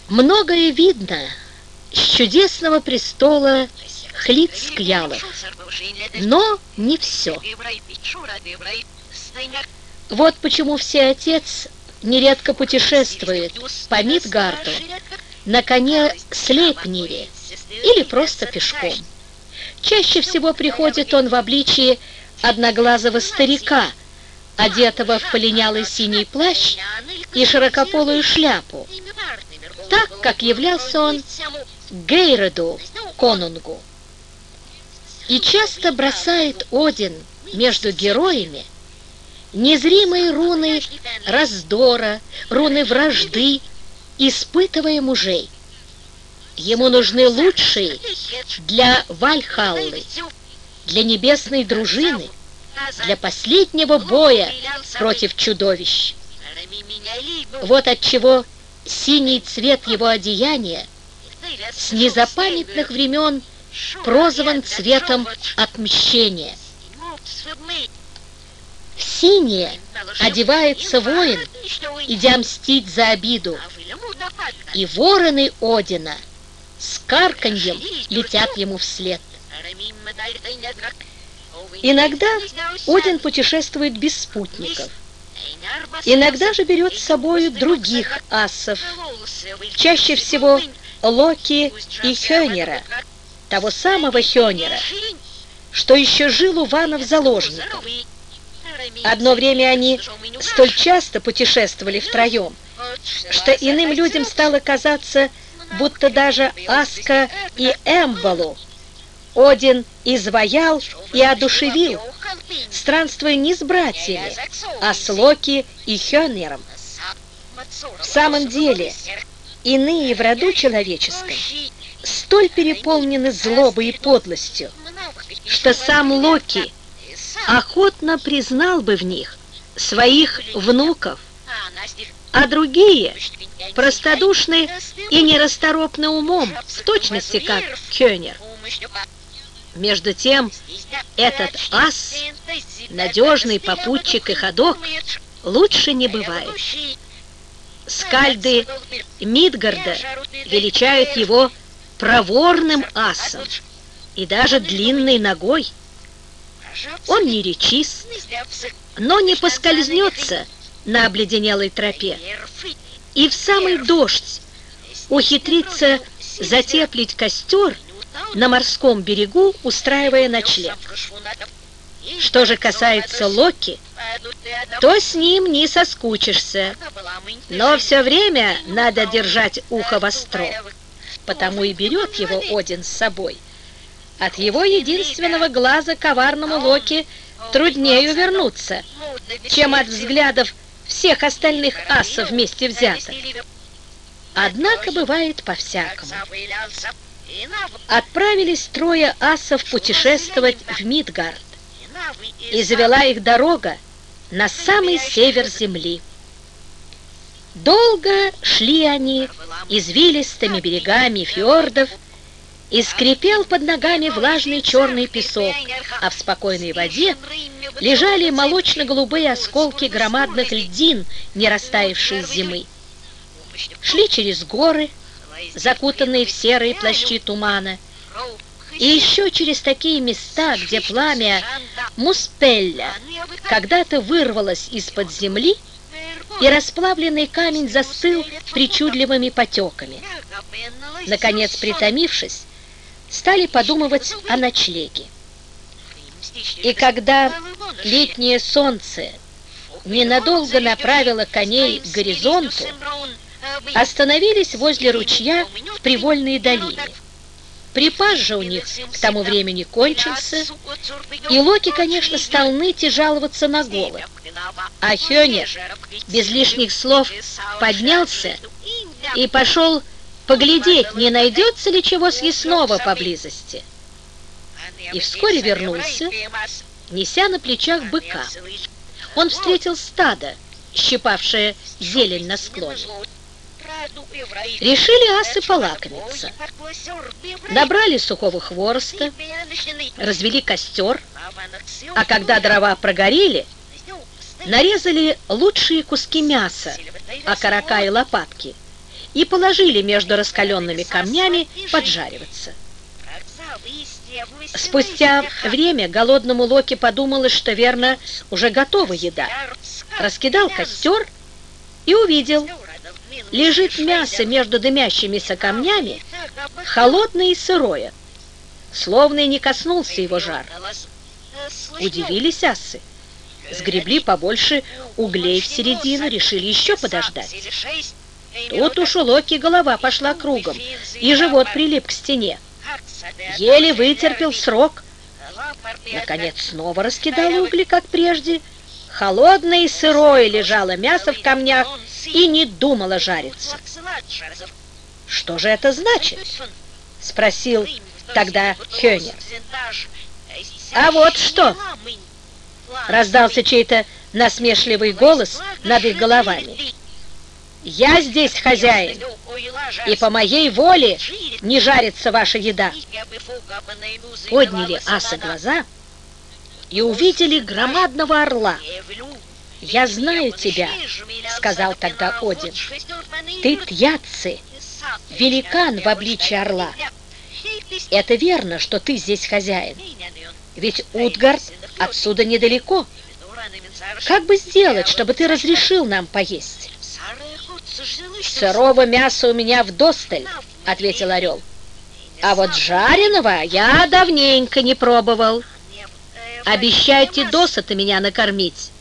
Многое видно с чудесного престола Хлицкьялов, но не все. Вот почему Всеотец нередко путешествует по Мидгарду на коне Слейпнире или просто пешком. Чаще всего приходит он в обличии одноглазого старика, одетого в полинялый синий плащ и широкополую шляпу, так, как являлся он Гейреду, конунгу. И часто бросает Один между героями незримые руны раздора, руны вражды, испытывая мужей. Ему нужны лучшие для Вальхаллы, для небесной дружины, для последнего боя против чудовищ. Вот отчего синий цвет его одеяния с незапамятных времен прозван цветом отмщения. В синее одевается воин, идя мстить за обиду, и вороны Одина с карканьем летят ему вслед. Иногда Один путешествует без спутников, иногда же берет с собой других асов, чаще всего Локи и Хёнера, того самого Хёнера, что еще жил у ванов заложников. Одно время они столь часто путешествовали втроем, что иным людям стало казаться, будто даже Аска и Эмбалу Один изваял и одушевил, странствуя не с братьями, а с Локи и Хёнером. В самом деле, иные в роду человеческом столь переполнены злобой и подлостью, что сам Локи охотно признал бы в них своих внуков, а другие простодушны и нерасторопны умом, в точности как Хёнер. Между тем, этот ас, надежный попутчик и ходок, лучше не бывает. Скальды Мидгарда величают его проворным асом и даже длинной ногой. Он не речист, но не поскользнется на обледенелой тропе, и в самый дождь ухитрится затеплить костер на морском берегу, устраивая ночлег. Что же касается Локи, то с ним не соскучишься, но все время надо держать ухо востро, потому и берет его Один с собой. От его единственного глаза коварному Локи труднее увернуться, чем от взглядов всех остальных асов вместе взятых. Однако бывает по-всякому. Отправились трое асов путешествовать в Мидгард, и завела их дорога на самый север земли. Долго шли они извилистыми берегами фьордов, и скрипел под ногами влажный черный песок, а в спокойной воде лежали молочно-голубые осколки громадных льдин, не растаявшие с зимы. Шли через горы, закутанные в серые плащи тумана, и еще через такие места, где пламя Муспелля когда-то вырвалось из-под земли, и расплавленный камень застыл причудливыми потеками. Наконец, притомившись, стали подумывать о ночлеге. И когда летнее солнце ненадолго направило коней к горизонту, остановились возле ручья в привольной долине. Припас же у них к тому времени кончился, и Локи, конечно, стал ныть и жаловаться на голод. А Хёнер без лишних слов поднялся и пошел поглядеть, не найдется ли чего съестного поблизости. И вскоре вернулся, неся на плечах быка. Он встретил стадо, щипавшее зелень на склоне. Решили асы полакомиться. Набрали сухого хвороста, развели костер, а когда дрова прогорели, нарезали лучшие куски мяса, окорока и лопатки, и положили между раскаленными камнями поджариваться. Спустя время голодному Локи подумалось, что, верно, уже готова еда. Раскидал костер и увидел, лежит мясо между дымящимися камнями, холодное и сырое, словно и не коснулся его жар. Удивились асы, сгребли побольше углей в середину, решили еще подождать. Тут уж у Локи голова пошла кругом, и живот прилип к стене. Еле вытерпел срок. Наконец снова раскидал угли, как прежде. Холодное и сырое лежало мясо в камнях и не думало жариться. «Что же это значит?» — спросил тогда Хёнер. «А вот что!» — раздался чей-то насмешливый голос над их головами. «Я здесь хозяин, и по моей воле не жарится ваша еда». Подняли асы глаза и увидели громадного орла. «Я знаю тебя», — сказал тогда Один. «Ты Тьяцци, великан в обличье орла. Это верно, что ты здесь хозяин, ведь Утгард отсюда недалеко. Как бы сделать, чтобы ты разрешил нам поесть?» «Сырого мяса у меня вдосталь», — ответил орел. «А вот жареного я давненько не пробовал. Обещайте досыта меня накормить».